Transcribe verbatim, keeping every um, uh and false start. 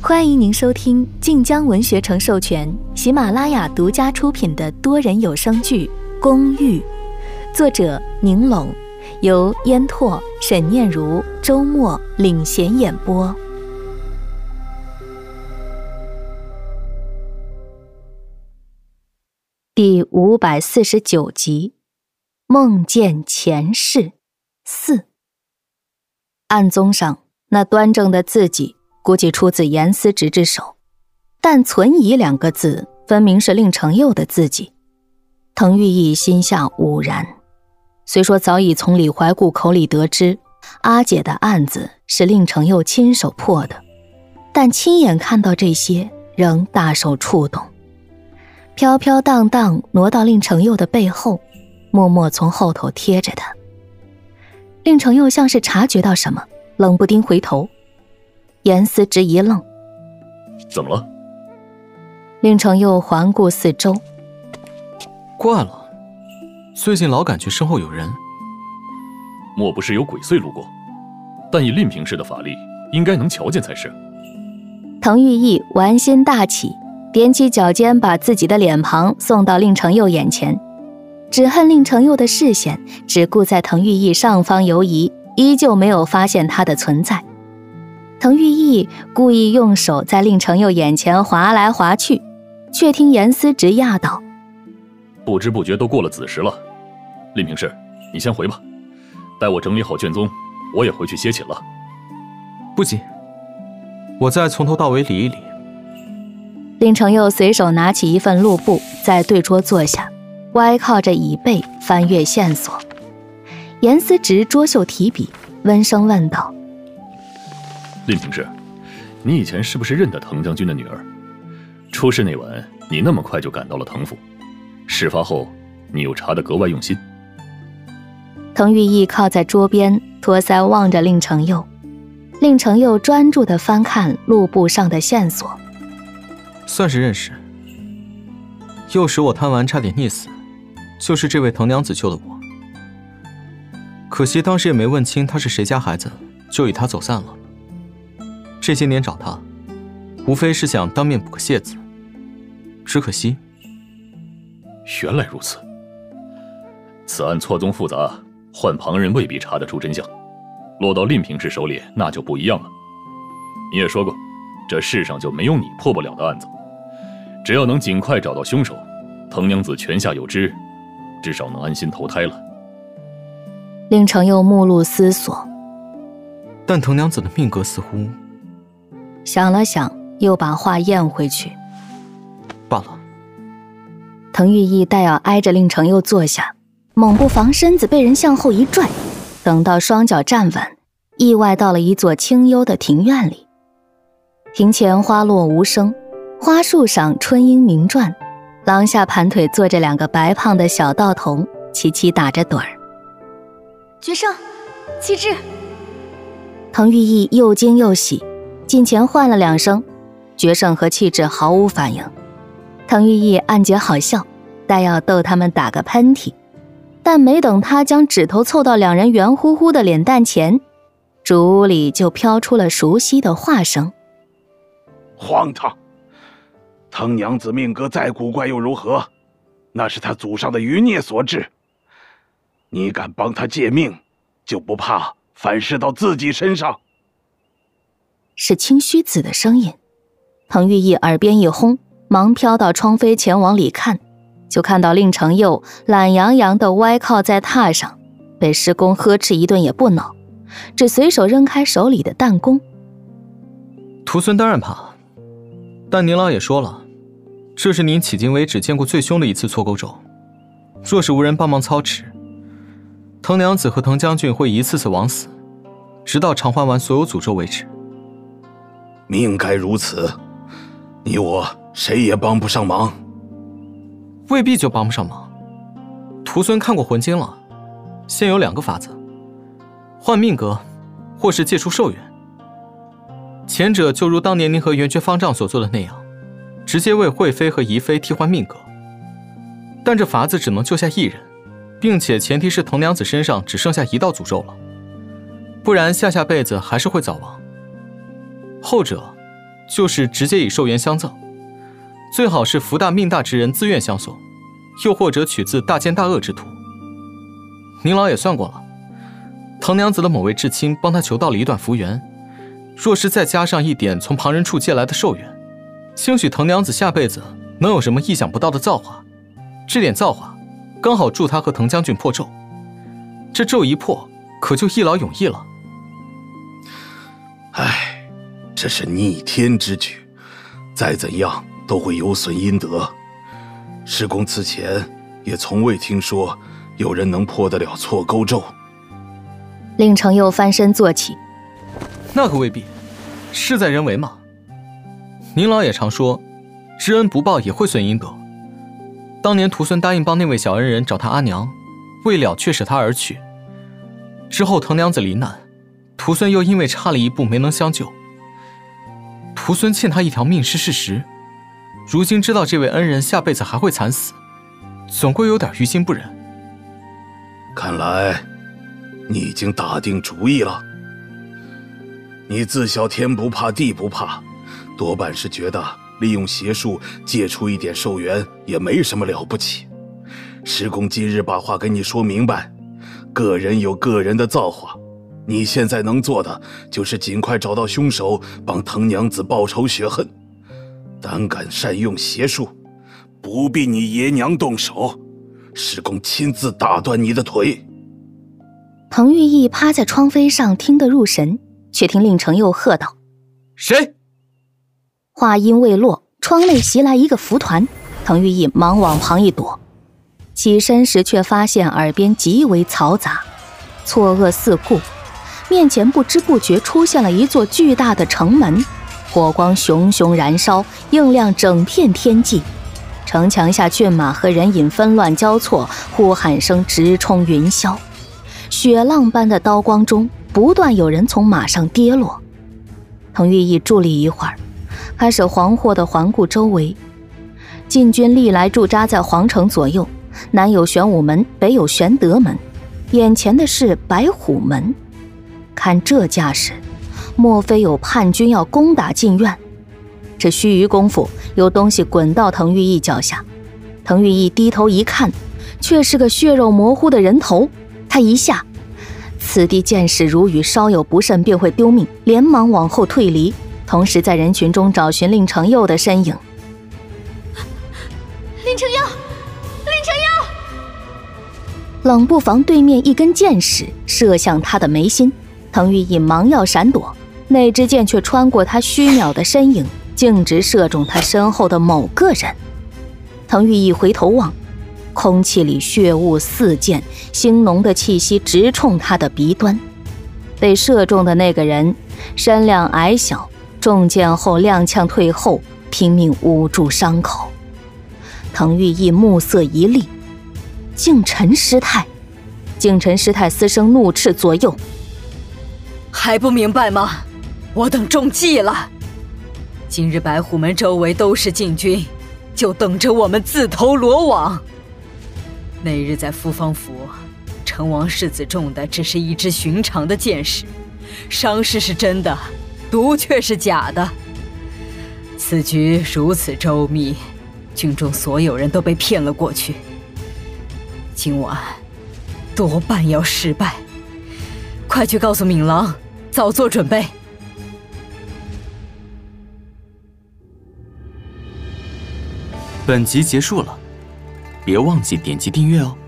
欢迎您收听晋江文学城授权、喜马拉雅独家出品的多人有声剧《公寓》，作者宁龙，由烟拓、沈念如、周末领衔演播。第五百四十九集，梦见前世四。案宗上那端正的字迹估计出自严思直之手，但存疑两个字分明是令成佑的字迹。滕玉义心下无然，虽说早已从李怀古口里得知阿姐的案子是令成佑亲手破的，但亲眼看到这些仍大受触动。飘飘荡荡挪到令成佑的背后，默默从后头贴着他。令成佑像是察觉到什么，冷不丁回头。严思直一愣， 怎么了？ 令成佑环顾四周， 怪了，最近老感觉身后有人。 莫不是有鬼祟路过？但以令平氏的法力，应该能瞧见才是。 滕玉义玩心大起，踮起脚尖把自己的脸庞送到令成佑眼前，只恨令成佑的视线只顾在滕玉义上方游移，依旧没有发现他的存在。滕玉义故意用手在令成佑眼前划来划去，却听严思直讶道： 不知不觉都过了子时了，令平氏，你先回吧，待我整理好卷宗，我也回去歇寝了。 不急，我再从头到尾理一理。 令成佑随手拿起一份录簿，在对桌坐下，歪靠着椅背翻阅线索。严思直捉袖提笔，温声问道： 令平氏，你以前是不是认得滕将军的女儿？出事那晚，你那么快就赶到了滕府，事发后你又查得格外用心。 滕玉义靠在桌边，托腮望着令成佑。令成佑专注地翻看录簿上的线索。 算是认识。幼时我贪玩差点溺死，就是这位滕娘子救了我。可惜当时也没问清她是谁家孩子，就与她走散了。这些年找她，无非是想当面补个谢字，只可惜。 原来如此，此案错综复杂，换旁人未必查得出真相，落到令平氏手里那就不一样了。你也说过，这世上就没有你破不了的案子，只要能尽快找到凶手，滕娘子泉下有知，至少能安心投胎了。 令成佑目露思索， 但滕娘子的命格似乎…… 想了想，又把话咽回去。 罢了。 滕玉义待要挨着令成佑坐下，猛不防身子被人向后一拽，等到双脚站稳，意外到了一座清幽的庭院里。庭前花落无声，花树上春莺鸣啭，廊下盘腿坐着两个白胖的小道童，齐齐打着盹儿。 决胜，气质。 滕玉义又惊又喜，近前唤了两声，决胜和气质毫无反应。滕玉义暗觉好笑，待要逗他们打个喷嚏，但没等他将指头凑到两人圆乎乎的脸蛋前，主屋里就飘出了熟悉的话声： 荒唐！滕娘子命格再古怪又如何？那是她祖上的余孽所致。你敢帮她借命，就不怕反噬到自己身上？ 是清虚子的声音。滕玉义耳边一轰，忙飘到窗扉前往里看，就看到令成佑懒洋洋地歪靠在榻上，被师公呵斥一顿也不恼，只随手扔开手里的弹弓。 徒孙当然怕，但您老也说了，这是您迄今为止见过最凶的一次错勾咒。若是无人帮忙操持，滕娘子和滕将军会一次次枉死，直到偿还完所有诅咒为止。 命该如此，你我谁也帮不上忙。 未必就帮不上忙。徒孙看过魂经了，现有两个法子：换命格，或是借出寿元。前者就如当年您和圆觉方丈所做的那样，直接为惠妃和宜妃替换命格。但这法子只能救下一人，并且前提是滕娘子身上只剩下一道诅咒了，不然下下辈子还是会早亡。后者就是直接以寿元相赠，最好是福大命大之人自愿相送，又或者取自大奸大恶之徒。您老也算过了，藤娘子的某位至亲帮她求到了一段福缘，若是再加上一点从旁人处借来的寿元，兴许藤娘子下辈子能有什么意想不到的造化，这点造化刚好助她和藤将军破咒，这咒一破，可就一劳永逸了。 唉，这是逆天之举，再怎样都会有损阴德。师公此前也从未听说有人能破得了错钩咒。 令程又翻身坐起， 那可未必，事在人为嘛。您老也常说，知恩不报也会损阴德。当年徒孙答应帮那位小恩人找他阿娘，未了却使他而去。之后藤娘子罹难，徒孙又因为差了一步没能相救。徒孙欠他一条命是事实，如今知道这位恩人下辈子还会惨死，总归有点于心不忍。 看来你已经打定主意了。你自小天不怕地不怕，多半是觉得利用邪术借出一点寿元也没什么了不起。师公今日把话跟你说明白，个人有个人的造化，你现在能做的就是尽快找到凶手，帮藤娘子报仇雪恨。胆敢善用邪术，不必你爷娘动手，师公亲自打断你的腿。 滕玉义趴在窗扉上听得入神，却听令程又喝道： 谁？ 话音未落，窗内袭来一个浮团，滕玉义忙往旁一躲，起身时却发现耳边极为嘈杂，错愕四顾，面前不知不觉出现了一座巨大的城门，火光熊熊燃烧，映亮整片天际。城墙下骏马和人影纷乱交错，呼喊声直冲云霄，雪浪般的刀光中不断有人从马上跌落。滕玉义伫立一会儿，开始惶惑地环顾周围。禁军历来驻扎在皇城左右，南有玄武门，北有玄德门，眼前的是白虎门。看这架势，莫非有叛军要攻打禁院？这须臾功夫，有东西滚到滕玉义脚下。滕玉义低头一看，却是个血肉模糊的人头。他一下，此地见势如雨，稍有不慎便会丢命，连忙往后退离，同时在人群中找寻令程佑的身影。 令程佑，令程佑！ 冷不防对面一根箭矢射向他的眉心，滕玉义忙要闪躲，那支箭却穿过他虚渺的身影，径直射中他身后的某个人。滕玉义回头望，空气里血雾四溅，腥浓的气息直冲他的鼻端。被射中的那个人身量矮小，中箭后踉跄退后，拼命捂住伤口。滕玉义目色一厉，敬臣师太！敬臣师太嘶声怒斥左右： 还不明白吗？我等中计了！今日白虎门周围都是禁军，就等着我们自投罗网。那日在复方府，成王世子中的只是一支寻常的箭矢，伤势是真的，毒却是假的。此局如此周密，军中所有人都被骗了过去。今晚多半要失败，快去告诉闵郎，早做准备。 本集结束了，别忘记点击订阅哦。